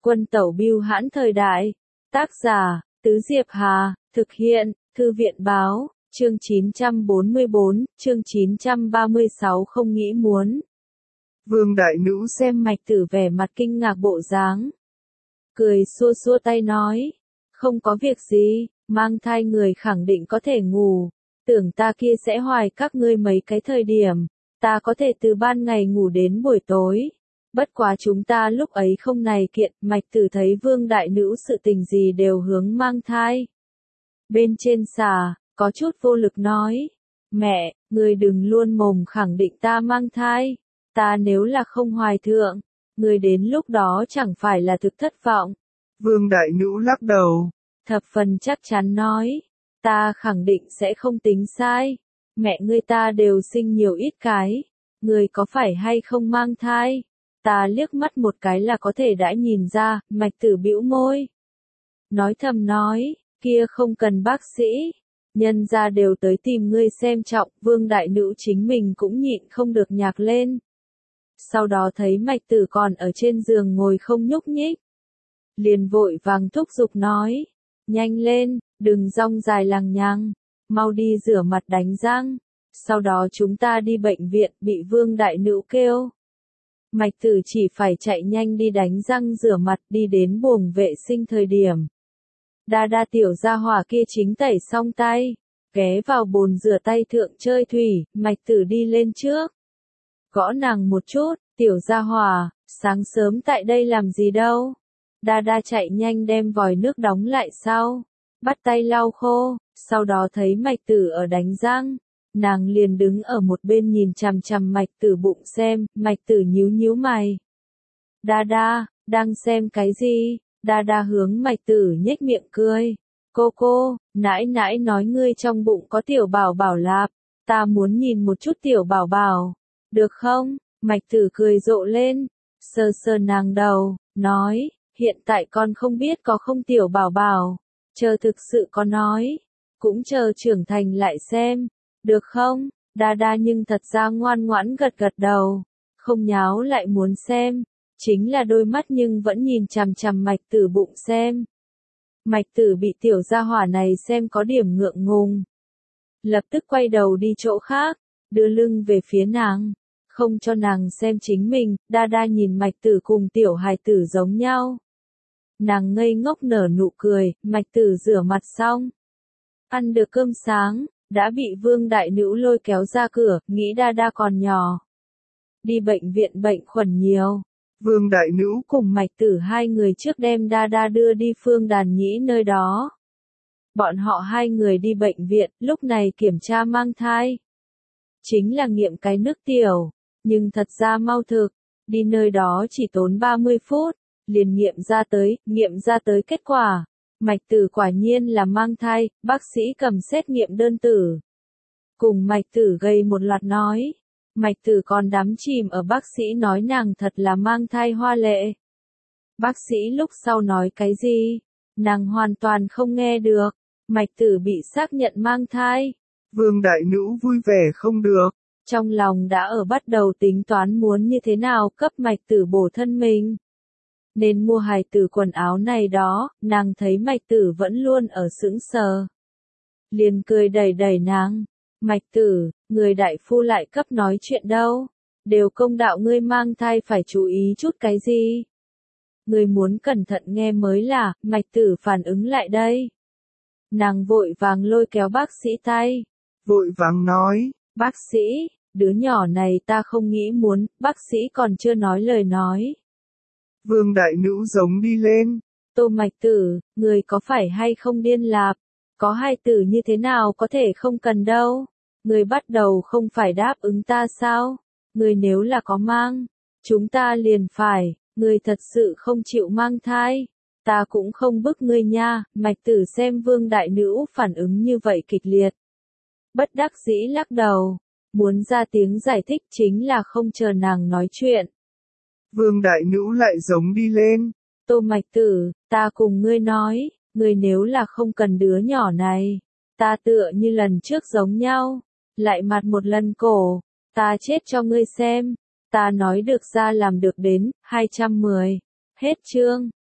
Quân tẩu bưu hãn thời đại. Tác giả, Tứ Diệp Hà, thực hiện, Thư viện báo, chương 944, chương 936 không nghĩ muốn. Vương đại nữ Xem Mạch Tử vẻ mặt kinh ngạc bộ dáng. Cười xua xua tay nói, không có việc gì, mang thai người khẳng định có thể ngủ. Tưởng ta kia sẽ hoài các ngươi mấy cái thời điểm, ta có thể từ ban ngày ngủ đến buổi tối. Bất quá chúng ta lúc ấy không này kiện. Mạch Tử thấy Vương đại nữ sự tình gì đều hướng mang thai. Bên trên xà, có chút vô lực nói, mẹ, người đừng luôn mồm khẳng định ta mang thai. Ta nếu là không hoài thượng, người đến lúc đó chẳng phải là thực thất vọng. Vương đại nữ lắc đầu. Thập phần chắc chắn nói, ta khẳng định sẽ không tính sai. Mẹ ngươi ta đều sinh nhiều ít cái. Người có phải hay không mang thai? Ta liếc mắt một cái là có thể đã nhìn ra. Mạch Tử bĩu môi. Nói thầm nói, kia không cần bác sĩ. Nhân gia đều tới tìm ngươi xem trọng. Vương đại nữ chính mình cũng nhịn không được nhạc lên. Sau đó thấy Mạch Tử còn ở trên giường ngồi không nhúc nhích. Liền vội vàng thúc giục nói, nhanh lên, đừng rong dài lằng nhằng, mau đi rửa mặt đánh răng, sau đó chúng ta đi bệnh viện. Bị Vương đại nữ kêu. Mạch Tử chỉ phải chạy nhanh đi đánh răng rửa mặt. Đi đến buồng vệ sinh thời điểm, đa đa tiểu gia hỏa kia chính tẩy xong tay, ghé vào bồn rửa tay thượng chơi thủy. Mạch Tử đi lên trước, gõ nàng một chút, tiểu gia hỏa, sáng sớm tại đây làm gì đâu. Đa đa chạy nhanh đem vòi nước đóng lại sau, bắt tay lau khô, sau đó thấy Mạch Tử ở đánh răng, nàng liền đứng ở một bên nhìn chằm chằm Mạch Tử bụng xem. Mạch Tử nhíu nhíu mày. Đa đa, đang xem cái gì? Đa đa hướng Mạch Tử nhếch miệng cười. Cô, nãi nãi nói ngươi trong bụng có tiểu bảo bảo lạp, ta muốn nhìn một chút tiểu bảo bảo, được không? Mạch Tử cười rộ lên, sờ sờ nàng đầu, nói, hiện tại con không biết có không tiểu bảo bảo, chờ thực sự có nói, cũng chờ trưởng thành lại xem, được không? Đa đa nhưng thật ra ngoan ngoãn gật gật đầu, không nháo lại muốn xem, chính là đôi mắt nhưng vẫn nhìn chằm chằm Mạch Tử bụng xem. Mạch Tử bị tiểu gia hỏa này xem có điểm ngượng ngùng, lập tức quay đầu đi chỗ khác, đưa lưng về phía nàng, không cho nàng xem chính mình. Đa đa nhìn Mạch Tử cùng tiểu hài tử giống nhau. Nàng ngây ngốc nở nụ cười. Mạch Tử rửa mặt xong, ăn được cơm sáng, đã bị Vương đại nữ lôi kéo ra cửa, nghĩ đa đa còn nhỏ, đi bệnh viện bệnh khuẩn nhiều. Vương đại nữ cùng Mạch Tử hai người trước đem đa đa đưa đi Phương Đàn Nhĩ nơi đó. Bọn họ hai người đi bệnh viện, lúc này kiểm tra mang thai. Chính là nghiệm cái nước tiểu, nhưng thật ra mau thực, đi nơi đó chỉ tốn 30 phút, liền nghiệm ra tới kết quả. Mạch Tử quả nhiên là mang thai. Bác sĩ cầm xét nghiệm đơn tử, cùng Mạch Tử gầy một loạt nói. Mạch Tử còn đắm chìm ở bác sĩ nói nàng thật là mang thai hoa lệ. Bác sĩ lúc sau nói cái gì, nàng hoàn toàn không nghe được. Mạch Tử bị xác nhận mang thai. Vương đại nữ vui vẻ không được, trong lòng đã ở bắt đầu tính toán muốn như thế nào cấp Mạch Tử bổ thân mình. Nên mua hài tử quần áo này đó. Nàng thấy Mạch Tử vẫn luôn ở sững sờ, liền cười đẩy đẩy nàng. Mạch Tử, người đại phu lại cấp nói chuyện đâu, đều công đạo ngươi mang thai phải chú ý chút cái gì. Ngươi muốn cẩn thận nghe mới là. Mạch Tử phản ứng lại đây, nàng vội vàng lôi kéo bác sĩ tay, vội vàng nói, bác sĩ, đứa nhỏ này ta không nghĩ muốn. Bác sĩ còn chưa nói lời nói, Vương đại nữ giống đi lên. Tô Mạch Tử, người có phải hay không điên lạp? Có hai tử như thế nào có thể không cần đâu? Người bắt đầu không phải đáp ứng ta sao? Người nếu là có mang, chúng ta liền phải. Người thật sự không chịu mang thai, ta cũng không bức ngươi nha. Mạch Tử xem Vương đại nữ phản ứng như vậy kịch liệt, bất đắc dĩ lắc đầu, muốn ra tiếng giải thích chính là không chờ nàng nói chuyện. Vương đại nữ lại giống đi lên. Tô Mạch Tử, ta cùng ngươi nói, ngươi nếu là không cần đứa nhỏ này, ta tựa như lần trước giống nhau, lại mặt một lần cổ, ta chết cho ngươi xem. Ta nói được ra làm được đến. 210. Hết chương.